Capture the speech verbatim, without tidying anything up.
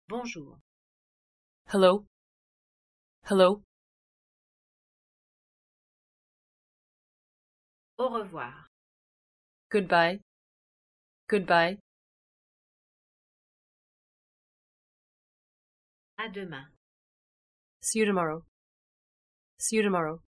Bonjour. Hello. Hello. Au revoir. Goodbye. Goodbye. À demain. See you tomorrow. See you tomorrow.